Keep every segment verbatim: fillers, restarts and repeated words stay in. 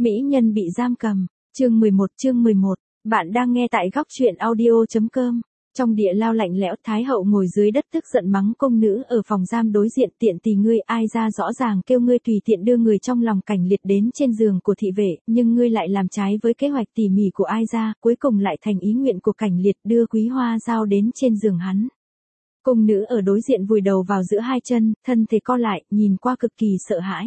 Mỹ nhân bị giam cầm, chương mười một chương mười một, bạn đang nghe tại góc truyện audio.com. Trong địa lao lạnh lẽo, Thái hậu ngồi dưới đất tức giận mắng công nữ ở phòng giam đối diện, tiện tỳ ngươi, ai ra rõ ràng kêu ngươi tùy tiện đưa người trong lòng Cảnh Liệt đến trên giường của thị vệ, nhưng ngươi lại làm trái với kế hoạch tỉ mỉ của ai ra, cuối cùng lại thành ý nguyện của Cảnh Liệt đưa Quý Hoa Dao đến trên giường hắn. Công nữ ở đối diện vùi đầu vào giữa hai chân, thân thể co lại, nhìn qua cực kỳ sợ hãi.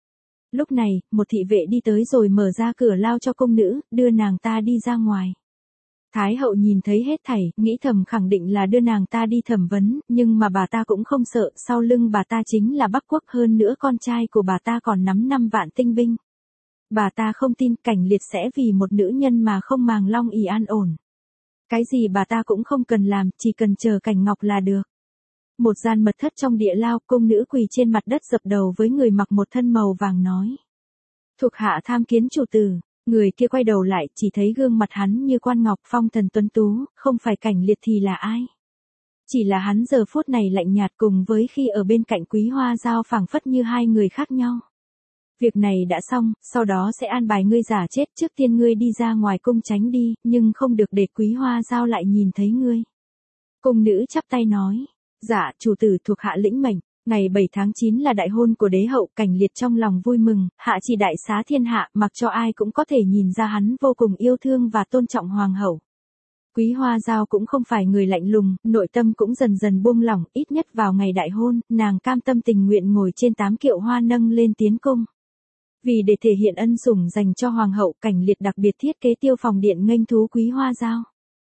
Lúc này, một thị vệ đi tới rồi mở ra cửa lao cho công nữ, đưa nàng ta đi ra ngoài. Thái hậu nhìn thấy hết thảy, nghĩ thầm khẳng định là đưa nàng ta đi thẩm vấn, nhưng mà bà ta cũng không sợ, sau lưng bà ta chính là Bắc Quốc, hơn nữa con trai của bà ta còn nắm năm vạn tinh binh. Bà ta không tin Cảnh Liệt sẽ vì một nữ nhân mà không màng long ỷ an ổn. Cái gì bà ta cũng không cần làm, chỉ cần chờ Cảnh Ngọc là được. Một gian mật thất trong địa lao, công nữ quỳ trên mặt đất dập đầu với người mặc một thân màu vàng nói. Thuộc hạ tham kiến chủ tử. Người kia quay đầu lại, chỉ thấy gương mặt hắn như quan ngọc, phong thần tuấn tú, không phải Cảnh Liệt thì là ai. Chỉ là hắn giờ phút này lạnh nhạt, cùng với khi ở bên cạnh Quý Hoa Dao phảng phất như hai người khác nhau. Việc này đã xong, sau đó sẽ an bài ngươi giả chết, trước tiên ngươi đi ra ngoài cung tránh đi, nhưng không được để Quý Hoa Dao lại nhìn thấy ngươi. Cung nữ chắp tay nói, dạ, chủ tử, thuộc hạ lĩnh mệnh. Ngày bảy tháng chín là đại hôn của đế hậu, Cảnh Liệt trong lòng vui mừng, hạ chỉ đại xá thiên hạ, mặc cho ai cũng có thể nhìn ra hắn vô cùng yêu thương và tôn trọng hoàng hậu. Quý Hoa Dao cũng không phải người lạnh lùng, nội tâm cũng dần dần buông lỏng, ít nhất vào ngày đại hôn, nàng cam tâm tình nguyện ngồi trên tám kiệu hoa nâng lên tiến cung. Vì để thể hiện ân sủng dành cho hoàng hậu, Cảnh Liệt đặc biệt thiết kế tiêu phòng điện nghênh thú Quý Hoa Dao.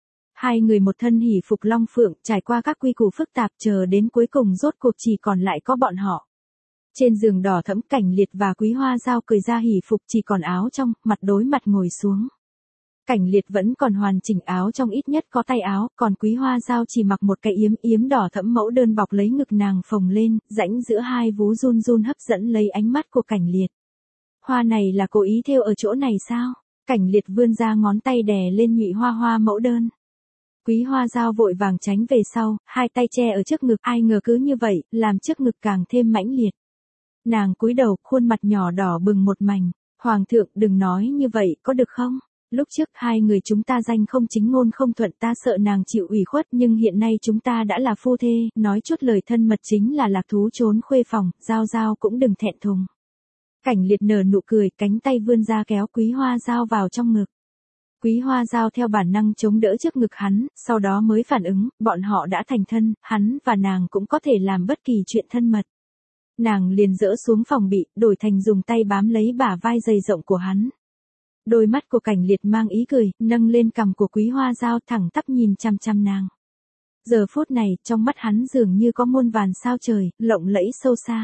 Hai người một thân hỉ phục long phượng, trải qua các quy củ phức tạp, chờ đến cuối cùng rốt cuộc chỉ còn lại có bọn họ. Trên giường đỏ thẫm, Cảnh Liệt và Quý Hoa Dao cởi ra hỉ phục, chỉ còn áo trong, mặt đối mặt ngồi xuống. Cảnh Liệt vẫn còn hoàn chỉnh áo trong, ít nhất có tay áo, còn Quý Hoa Dao chỉ mặc một cái yếm yếm đỏ thẫm mẫu đơn bọc lấy ngực nàng phồng lên, rãnh giữa hai vú run run hấp dẫn lấy ánh mắt của Cảnh Liệt. Hoa này là cố ý thêu ở chỗ này sao? Cảnh Liệt vươn ra ngón tay đè lên nhụy hoa hoa mẫu đơn. Quý Hoa Dao vội vàng tránh về sau, hai tay che ở trước ngực, ai ngờ cứ như vậy, làm trước ngực càng thêm mãnh liệt. Nàng cúi đầu, khuôn mặt nhỏ đỏ bừng một mảnh, Hoàng thượng đừng nói như vậy, có được không? Lúc trước hai người chúng ta danh không chính ngôn không thuận, ta sợ nàng chịu ủy khuất, nhưng hiện nay chúng ta đã là phu thê, nói chút lời thân mật chính là lạc thú trốn khuê phòng, Dao Dao cũng đừng thẹn thùng. Cảnh Liệt nở nụ cười, cánh tay vươn ra kéo Quý Hoa Dao vào trong ngực. Quý Hoa Dao theo bản năng chống đỡ trước ngực hắn, sau đó mới phản ứng, bọn họ đã thành thân, hắn và nàng cũng có thể làm bất kỳ chuyện thân mật. Nàng liền dỡ xuống phòng bị, đổi thành dùng tay bám lấy bả vai dày rộng của hắn. Đôi mắt của Cảnh Liệt mang ý cười, nâng lên cằm của Quý Hoa Dao, thẳng tắp nhìn chăm chăm nàng. Giờ phút này, trong mắt hắn dường như có muôn vàn sao trời, lộng lẫy sâu xa.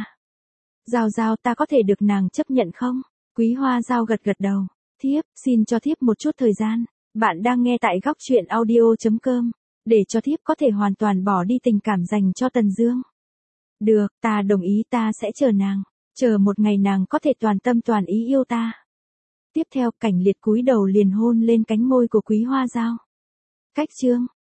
Dao Dao, ta có thể được nàng chấp nhận không? Quý Hoa Dao gật gật đầu. Thiếp, xin cho thiếp một chút thời gian. Bạn đang nghe tại góc truyện audio.com. Để cho thiếp có thể hoàn toàn bỏ đi tình cảm dành cho Tần Dương. Được, ta đồng ý, ta sẽ chờ nàng. Chờ một ngày nàng có thể toàn tâm toàn ý yêu ta. Tiếp theo, Cảnh Liệt cúi đầu liền hôn lên cánh môi của Quý Hoa Dao. Cách chương.